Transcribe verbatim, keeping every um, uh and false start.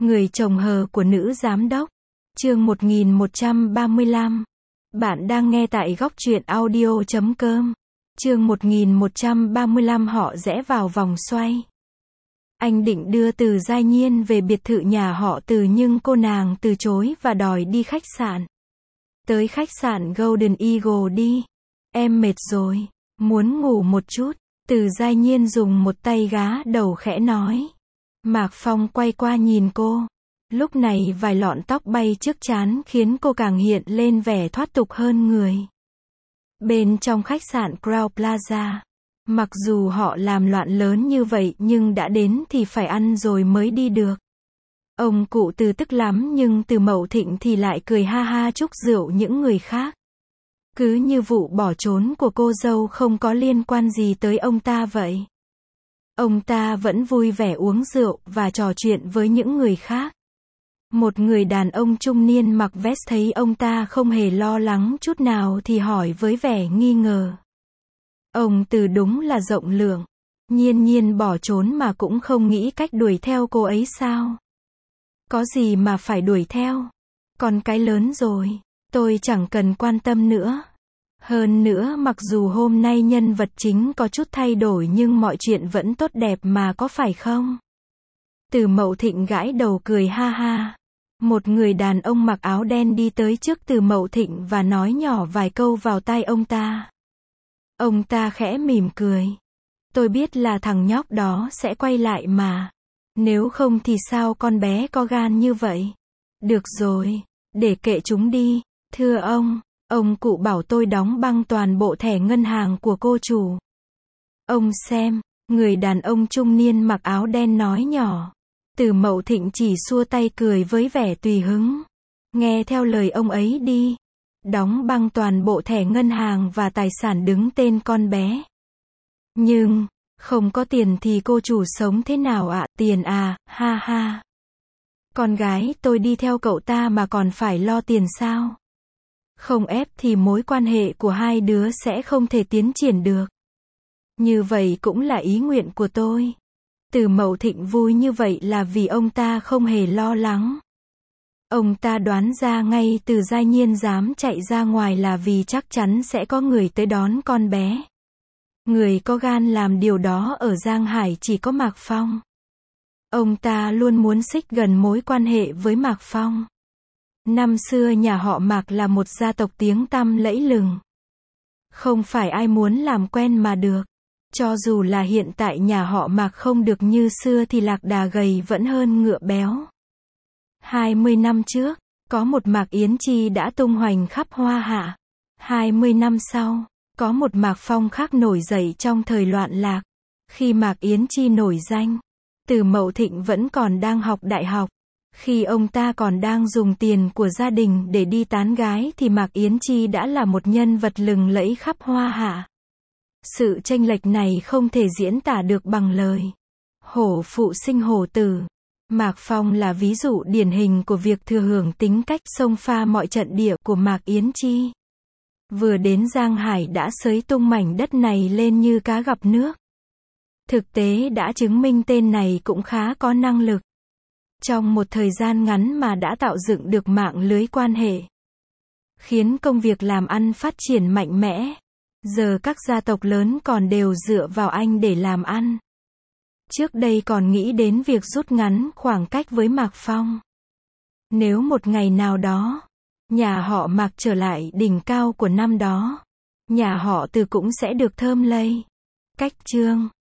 Người chồng hờ của nữ giám đốc. Chương một nghìn một trăm ba mươi lăm. Bạn đang nghe tại góc truyện audio chấm com. Chương một nghìn một trăm ba mươi lăm họ rẽ vào vòng xoay. Anh định đưa Từ Giai Nhiên về biệt thự nhà họ Từ nhưng cô nàng từ chối và đòi đi khách sạn. Tới khách sạn Golden Eagle đi. Em mệt rồi, muốn ngủ một chút. Từ Giai Nhiên dùng một tay gá đầu khẽ nói. Mạc Phong quay qua nhìn cô. Lúc này vài lọn tóc bay trước trán khiến cô càng hiện lên vẻ thoát tục hơn người. Bên trong khách sạn Crown Plaza, mặc dù họ làm loạn lớn như vậy nhưng đã đến thì phải ăn rồi mới đi được. Ông cụ Từ tức lắm nhưng Từ Mậu Thịnh thì lại cười ha ha chúc rượu những người khác. Cứ như vụ bỏ trốn của cô dâu không có liên quan gì tới ông ta vậy. Ông ta vẫn vui vẻ uống rượu và trò chuyện với những người khác. Một người đàn ông trung niên mặc vest thấy ông ta không hề lo lắng chút nào thì hỏi với vẻ nghi ngờ. Ông Từ đúng là rộng lượng. Nhiên Nhiên bỏ trốn mà cũng không nghĩ cách đuổi theo cô ấy sao? Có gì mà phải đuổi theo? Con cái lớn rồi, tôi chẳng cần quan tâm nữa. Hơn nữa mặc dù hôm nay nhân vật chính có chút thay đổi nhưng mọi chuyện vẫn tốt đẹp mà có phải không? Từ Mậu Thịnh gãi đầu cười ha ha. Một người đàn ông mặc áo đen đi tới trước Từ Mậu Thịnh và nói nhỏ vài câu vào tai ông ta. Ông ta khẽ mỉm cười. Tôi biết là thằng nhóc đó sẽ quay lại mà. Nếu không thì sao con bé có gan như vậy? Được rồi, để kệ chúng đi. Thưa ông, ông cụ bảo tôi đóng băng toàn bộ thẻ ngân hàng của cô chủ. Ông xem, người đàn ông trung niên mặc áo đen nói nhỏ. Từ Mậu Thịnh chỉ xua tay cười với vẻ tùy hứng. Nghe theo lời ông ấy đi. Đóng băng toàn bộ thẻ ngân hàng và tài sản đứng tên con bé. Nhưng, không có tiền thì cô chủ sống thế nào ạ? Tiền à, ha ha. Con gái tôi đi theo cậu ta mà còn phải lo tiền sao? Không ép thì mối quan hệ của hai đứa sẽ không thể tiến triển được. Như vậy cũng là ý nguyện của tôi. Từ Mậu Thịnh vui như vậy là vì ông ta không hề lo lắng. Ông ta đoán ra ngay Từ Giai Nhiên dám chạy ra ngoài là vì chắc chắn sẽ có người tới đón con bé. Người có gan làm điều đó ở Giang Hải chỉ có Mạc Phong. Ông ta luôn muốn xích gần mối quan hệ với Mạc Phong. Năm xưa nhà họ Mạc là một gia tộc tiếng tăm lẫy lừng. Không phải ai muốn làm quen mà được. Cho dù là hiện tại nhà họ Mạc không được như xưa thì lạc đà gầy vẫn hơn ngựa béo. hai mươi năm trước, có một Mạc Yến Chi đã tung hoành khắp Hoa Hạ. hai mươi năm sau, có một Mạc Phong khác nổi dậy trong thời loạn lạc. Khi Mạc Yến Chi nổi danh, Từ Mậu Thịnh vẫn còn đang học đại học. Khi ông ta còn đang dùng tiền của gia đình để đi tán gái thì Mạc Yến Chi đã là một nhân vật lừng lẫy khắp Hoa Hạ. Sự chênh lệch này không thể diễn tả được bằng lời. Hổ phụ sinh hổ tử. Mạc Phong là ví dụ điển hình của việc thừa hưởng tính cách xông pha mọi trận địa của Mạc Yến Chi. Vừa đến Giang Hải đã xới tung mảnh đất này lên như cá gặp nước. Thực tế đã chứng minh tên này cũng khá có năng lực. Trong một thời gian ngắn mà đã tạo dựng được mạng lưới quan hệ. Khiến công việc làm ăn phát triển mạnh mẽ. Giờ các gia tộc lớn còn đều dựa vào anh để làm ăn. Trước đây còn nghĩ đến việc rút ngắn khoảng cách với Mạc Phong. Nếu một ngày nào đó, nhà họ Mạc trở lại đỉnh cao của năm đó, nhà họ Từ cũng sẽ được thơm lây. Cách chương